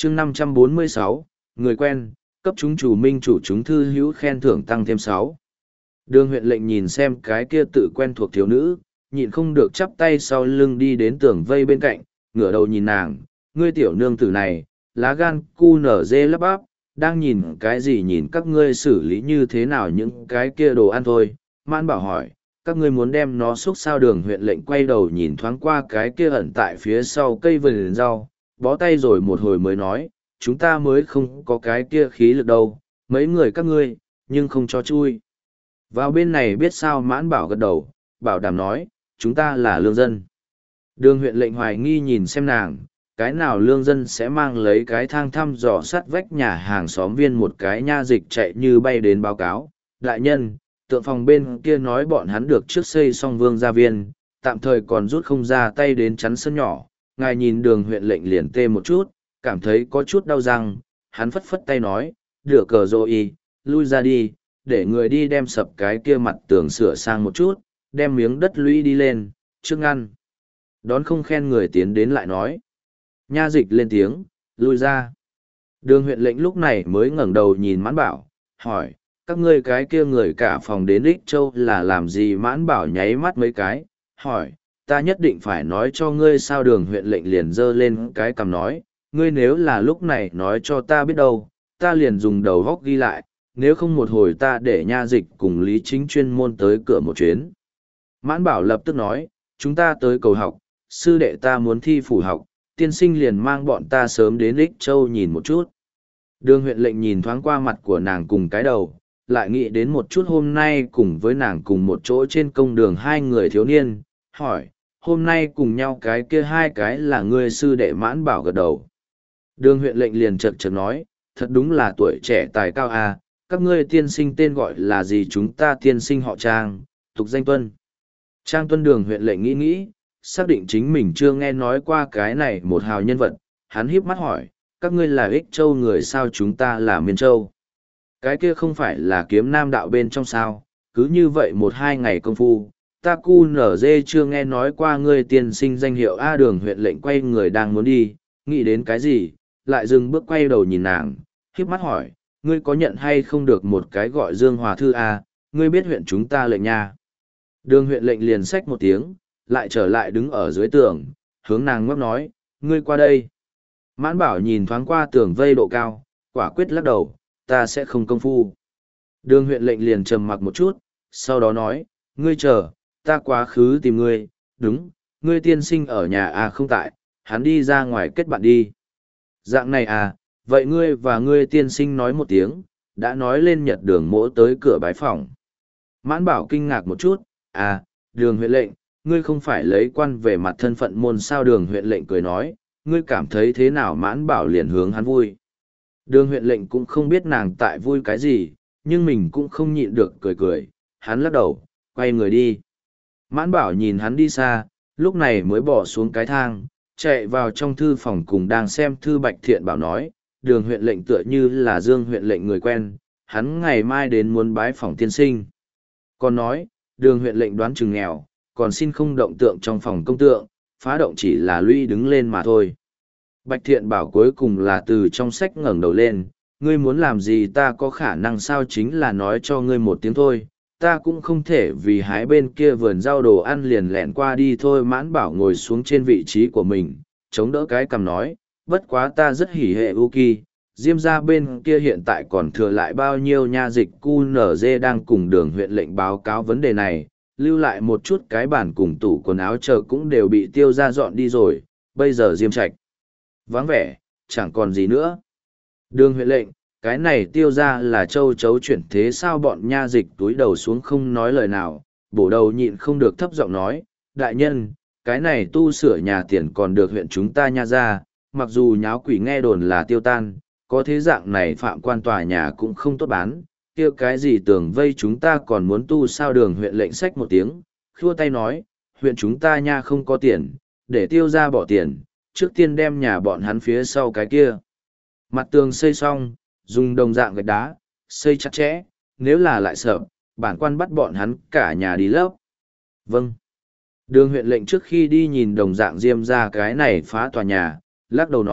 chương 546, người quen, cấp chúng chủ minh chủ chúng thư hữu khen thưởng tăng thêm 6. Đường huyện lệnh nhìn xem cái kia tự quen thuộc thiếu nữ, nhịn không được chắp tay sau lưng đi đến tường vây bên cạnh, ngửa đầu nhìn nàng, ngươi tiểu nương tử này, lá gan cu nở dê lắp bắp, đang nhìn cái gì, nhìn các ngươi xử lý như thế nào những cái kia đồ ăn thôi. Mãn Bảo hỏi, các ngươi muốn đem nó xúc sao? Đường huyện lệnh quay đầu nhìn thoáng qua cái kia ẩn tại phía sau cây vườn rau, bó tay rồi một hồi mới nói, chúng ta mới không có cái kia khí lực đâu, mấy người các ngươi, nhưng không cho chui vào bên này biết sao? Mãn Bảo gật đầu, bảo đảm nói, chúng ta là lương dân. Đường huyện lệnh hoài nghi nhìn xem nàng, cái nào lương dân sẽ mang lấy cái thang thăm dò sát vách nhà hàng xóm viên một cái nha dịch chạy như bay đến báo cáo, đại nhân, tượng phòng bên kia nói bọn hắn được trước xây xong vương gia viên, tạm thời còn rút không ra tay đến chắn sân nhỏ. Ngài nhìn đường huyện lệnh liền tê một chút, cảm thấy có chút đau răng, hắn phất phất tay nói, đửa cờ rô y, lui ra đi, để người đi đem sập cái kia mặt tường sửa sang một chút, đem miếng đất lũy đi lên, trước ngăn. Đón không khen người tiến đến lại nói. Nha dịch lên tiếng, lui ra. Đường huyện lệnh lúc này mới ngẩng đầu nhìn Mãn Bảo, hỏi, các ngươi cái kia người cả phòng đến Ích Châu là làm gì? Mãn Bảo nháy mắt mấy cái, hỏi, ta nhất định phải nói cho ngươi sao? Đường huyện lệnh liền giơ lên cái cằm nói, ngươi nếu là lúc này nói cho ta biết đâu, ta liền dùng đầu góc ghi lại, nếu không một hồi ta để nha dịch cùng Lý Chính chuyên môn tới cửa một chuyến. Mãn Bảo lập tức nói, chúng ta tới cầu học, sư đệ ta muốn thi phủ học, tiên sinh liền mang bọn ta sớm đến Ích Châu nhìn một chút. Đường huyện lệnh nhìn thoáng qua mặt của nàng cùng cái đầu, lại nghĩ đến một chút hôm nay cùng với nàng cùng một chỗ trên công đường hai người thiếu niên, hỏi, hôm nay cùng nhau cái kia hai cái là ngươi sư đệ? Mãn Bảo gật đầu. Đường huyện lệnh liền chật chật nói, thật đúng là tuổi trẻ tài cao à, các ngươi tiên sinh tên gọi là gì? Chúng ta tiên sinh họ Trang, tục danh Tuân. Trang Tuân. Đường huyện lệnh nghĩ nghĩ, xác định chính mình chưa nghe nói qua cái này một hào nhân vật, hắn híp mắt hỏi, các ngươi là Ích Châu người sao? Chúng ta là Miên Châu. Cái kia không phải là Kiếm Nam đạo bên trong sao? Cứ như vậy một hai ngày công phu, ta cu nở dê chưa nghe nói qua ngươi tiên sinh danh hiệu A. Đường huyện lệnh quay người đang muốn đi, nghĩ đến cái gì, lại dừng bước quay đầu nhìn nàng, híp mắt hỏi, ngươi có nhận hay không được một cái gọi Dương Hòa Thư A, ngươi biết huyện chúng ta lệnh nha. Đường huyện lệnh liền xách một tiếng, lại trở lại đứng ở dưới tường, hướng nàng ngóc nói, ngươi qua đây. Mãn Bảo nhìn thoáng qua tường vây độ cao, quả quyết lắc đầu, ta sẽ không công phu. Đường huyện lệnh liền trầm mặc một chút, sau đó nói, ngươi chờ, ta quá khứ tìm ngươi, đúng, ngươi tiên sinh ở nhà à? Không tại, hắn đi ra ngoài kết bạn đi. Dạng này à, vậy ngươi và ngươi tiên sinh nói một tiếng, đã nói lên Nhật Đường Mỗ tới cửa bái phỏng. Mãn Bảo kinh ngạc một chút, à, Đường huyện lệnh, ngươi không phải lấy quan về mặt thân phận môn sao? Đường huyện lệnh cười nói, ngươi cảm thấy thế nào? Mãn Bảo liền hướng hắn vui. Đường huyện lệnh cũng không biết nàng tại vui cái gì, nhưng mình cũng không nhịn được cười cười, hắn lắc đầu, quay người đi. Mãn Bảo nhìn hắn đi xa, lúc này mới bỏ xuống cái thang, chạy vào trong thư phòng cùng đang xem thư Bạch Thiện Bảo nói, Đường huyện lệnh tựa như là Dương huyện lệnh người quen, hắn ngày mai đến muốn bái phỏng tiên sinh. Còn nói, Đường huyện lệnh đoán chừng nghèo, còn xin không động tượng trong phòng công tượng, phá động chỉ là lũy đứng lên mà thôi. Bạch Thiện Bảo cuối cùng là từ trong sách ngẩng đầu lên, ngươi muốn làm gì ta có khả năng sao? Chính là nói cho ngươi một tiếng thôi, ta cũng không thể vì hái bên kia vườn rau đồ ăn liền lẹn qua đi thôi. Mãn Bảo ngồi xuống trên vị trí của mình, chống đỡ cái cằm nói, bất quá ta rất hỉ hệ u kỳ, Diêm gia bên kia hiện tại còn thừa lại bao nhiêu nha dịch? QNZ đang cùng Đường huyện lệnh báo cáo vấn đề này, lưu lại một chút cái bản cùng tủ quần áo chờ cũng đều bị tiêu ra dọn đi rồi, bây giờ Diêm Trạch vắng vẻ, chẳng còn gì nữa. Đường huyện lệnh, cái này tiêu ra là châu chấu chuyển thế sao? Bọn nha dịch túi đầu xuống không nói lời nào, bổ đầu nhịn không được thấp giọng nói, đại nhân, cái này tu sửa nhà tiền còn được huyện chúng ta nha ra, mặc dù nháo quỷ nghe đồn là tiêu tan, có thế dạng này phạm quan tòa nhà cũng không tốt bán, kia cái gì tường vây chúng ta còn muốn tu sao? Đường huyện lệnh xách một tiếng, khua tay nói, huyện chúng ta nha không có tiền, để tiêu ra bỏ tiền, trước tiên đem nhà bọn hắn phía sau cái kia mặt tường xây xong, dùng đồng dạng gạch đá xây chặt chẽ, nếu là lại sợ bản quan bắt bọn hắn cả nhà đi lấp. Vâng. Đường huyện lệnh trước khi đi nhìn đồng dạng Diêm ra cái này phá tòa nhà, lắc đầu nói,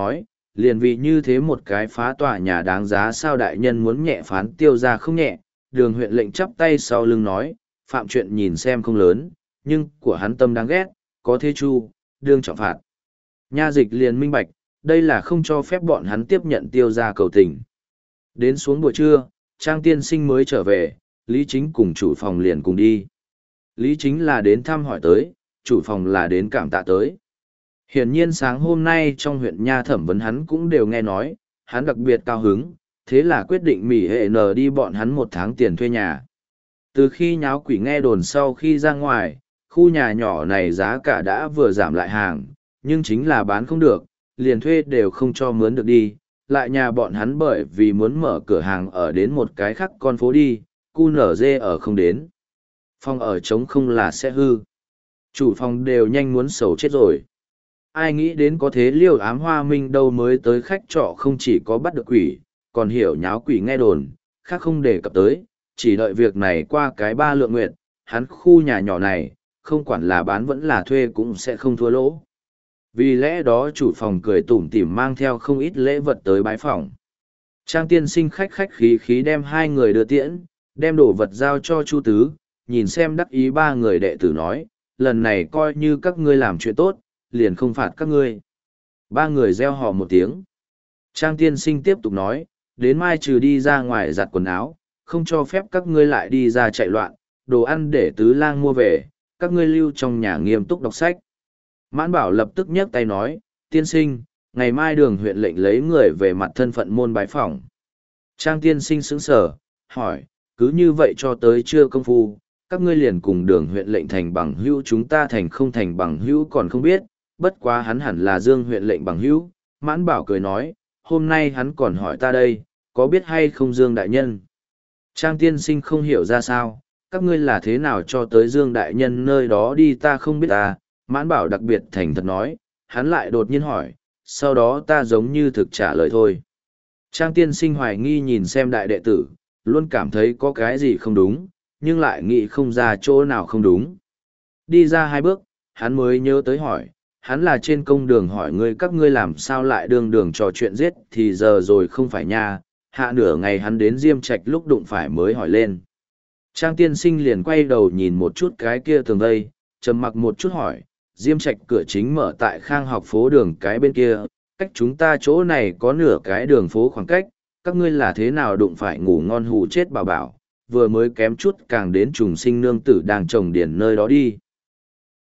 liền vì như thế một cái phá tòa nhà đáng giá sao đại nhân muốn nhẹ phán Tiêu gia không nhẹ. Đường huyện lệnh chắp tay sau lưng nói, phạm chuyện nhìn xem không lớn, nhưng của hắn tâm đáng ghét, có thế chu, đương trọng phạt. Nha dịch liền minh bạch, đây là không cho phép bọn hắn tiếp nhận Tiêu gia cầu tình. Đến xuống buổi trưa, Trang tiên sinh mới trở về, Lý Chính cùng chủ phòng liền cùng đi. Lý Chính là đến thăm hỏi tới, chủ phòng là đến cảm tạ tới. Hiển nhiên sáng hôm nay trong huyện Nha thẩm vấn hắn cũng đều nghe nói, hắn đặc biệt cao hứng, thế là quyết định mỉ hệ nờ đi bọn hắn 1 tháng tiền thuê nhà. Từ khi nháo quỷ nghe đồn sau khi ra ngoài, khu nhà nhỏ này giá cả đã vừa giảm lại hàng, nhưng chính là bán không được, liền thuê đều không cho mướn được đi, lại nhà bọn hắn bởi vì muốn mở cửa hàng ở đến một cái khác con phố đi, cu nở dê ở không đến. Phòng ở trống không là sẽ hư. Chủ phòng đều nhanh muốn sầu chết rồi. Ai nghĩ đến có thế liêu ám hoa minh đâu mới tới khách trọ không chỉ có bắt được quỷ, còn hiểu nháo quỷ nghe đồn, khác không đề cập tới, chỉ đợi việc này qua cái 3 lượng nguyện, hắn khu nhà nhỏ này, không quản là bán vẫn là thuê cũng sẽ không thua lỗ. Vì lẽ đó chủ phòng cười tủm tỉm mang theo không ít lễ vật tới bái phòng. Trang tiên sinh khách khách khí khí đem 2 người đưa tiễn, đem đồ vật giao cho Chu Tứ, nhìn xem đắc ý 3 người đệ tử nói, lần này coi như các ngươi làm chuyện tốt, liền không phạt các ngươi. 3 người reo hò một tiếng. Trang tiên sinh tiếp tục nói, đến mai trừ đi ra ngoài giặt quần áo, không cho phép các ngươi lại đi ra chạy loạn, đồ ăn để tứ lang mua về, các ngươi lưu trong nhà nghiêm túc đọc sách. Mãn Bảo lập tức nhấc tay nói, tiên sinh, ngày mai đường huyện lệnh lấy người về mặt thân phận môn bái phỏng. Trang tiên sinh sững sờ, hỏi, cứ như vậy cho tới trưa công phu, các ngươi liền cùng đường huyện lệnh thành bằng hữu, chúng ta thành không thành bằng hữu còn không biết, bất quá hắn hẳn là Dương huyện lệnh bằng hữu. Mãn Bảo cười nói, hôm nay hắn còn hỏi ta đây, có biết hay không Dương đại nhân. Trang tiên sinh không hiểu ra sao, các ngươi là thế nào cho tới Dương đại nhân nơi đó đi ta không biết ta. Mãn Bảo đặc biệt thành thật nói, hắn lại đột nhiên hỏi, sau đó ta giống như thực trả lời thôi. Trang tiên sinh hoài nghi nhìn xem đại đệ tử, luôn cảm thấy có cái gì không đúng, nhưng lại nghĩ không ra chỗ nào không đúng. Đi ra 2 bước, hắn mới nhớ tới hỏi, hắn là trên công đường hỏi ngươi các ngươi làm sao lại đường trò chuyện giết thì giờ rồi không phải nha, hạ nửa ngày hắn đến Diêm Trạch lúc đụng phải mới hỏi lên. Trang tiên sinh liền quay đầu nhìn một chút cái kia tường vây, trầm mặc một chút hỏi, Diêm Trạch cửa chính mở tại Khang học phố đường cái bên kia, cách chúng ta chỗ này có nửa cái đường phố khoảng cách, các ngươi là thế nào đụng phải ngủ ngon hù chết bảo bảo, vừa mới kém chút càng đến trùng sinh nương tử đang trồng điển nơi đó đi.